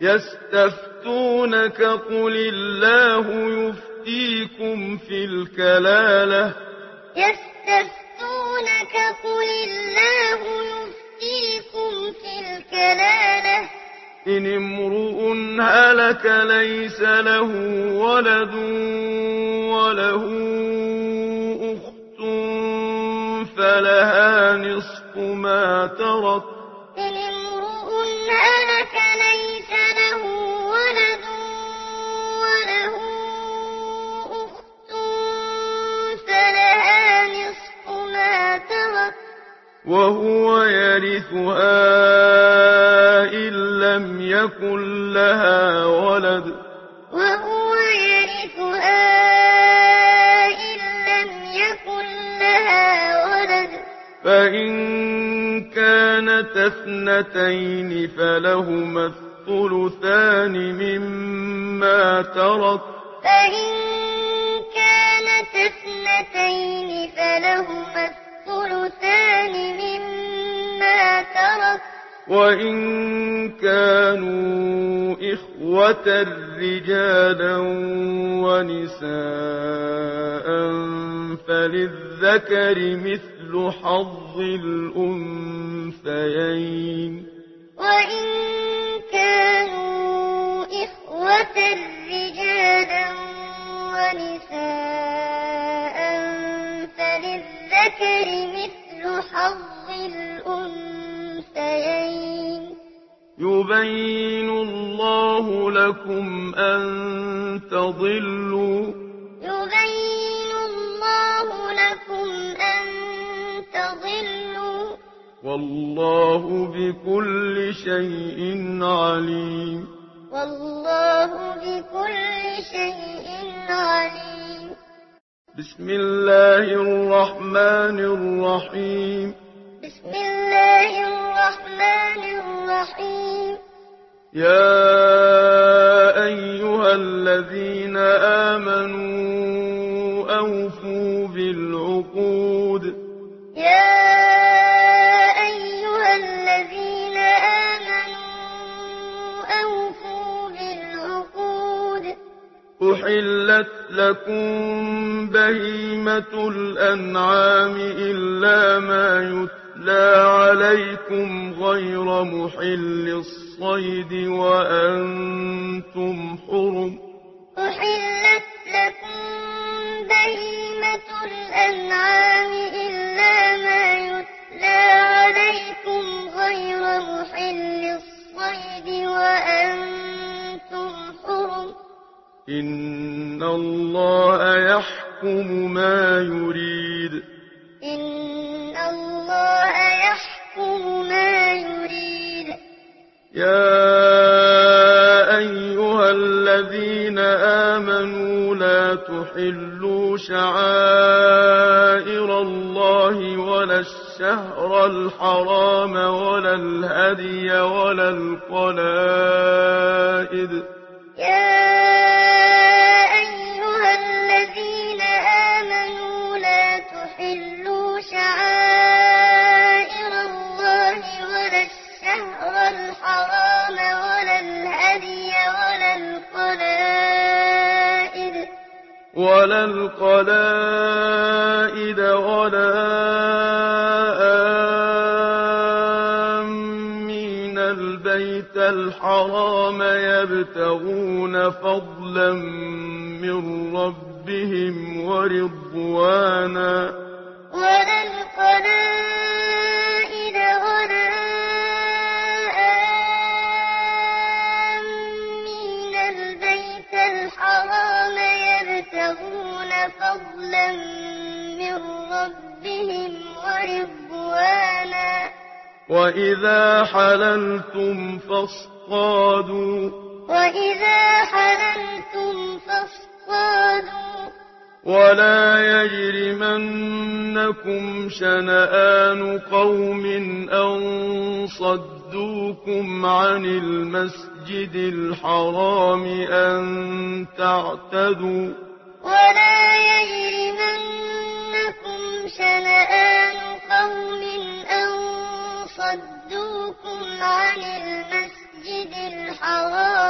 يستفتونك قل الله يفتيكم في الكلالة إن امرؤ هلك ليس له ولد وله أخت فلها نصف ما ترك وهو يرثها إن لم يكن لها ولد فإن كانت اثنتين فلهما الثلثان مما ترك وإن كانوا إخوة رجالا ونساء فللذكر مثل حظ الأنثيين يبين الله لكم أن تضلوا والله بكل شيء عليم بسم الله الرحمن الرحيم يا أيها الذين آمنوا أوفوا بالعقود أحلت لكم بهيمة الأنعام إلا ما يتلى عليكم غير محل الصيد وأنتم حرم إن الله يحكم ما يريد يا أيها الذين آمنوا لا تحلوا شعائر الله ولا الشهر الحرام ولا الهدي ولا القلائد ولا آمين البيت الحرام يبتغون فضلا من ربهم ورضوانا وإذا حللتم فاصطادوا ولا يجرمنكم شنآن قوم أن صدوكم عن المسجد الحرام أن تعتدوا ولا يجرمنكم شنآن قوم أن صدوكم عن المسجد الحرام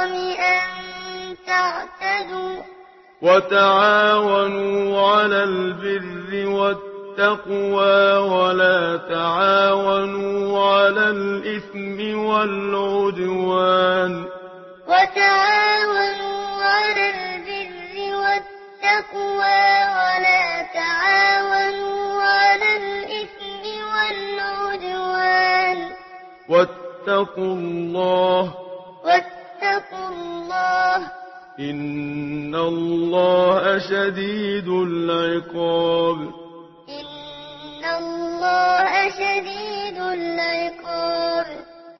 وتعاونوا على البر والتقوى ولا تعاونوا على الإثم والعدوان وتعاونوا على البر والتقوى ولا تعاونوا على الإثم والعدوان واتقوا الله إن الله شديد العقاب إن الله شديد العقاب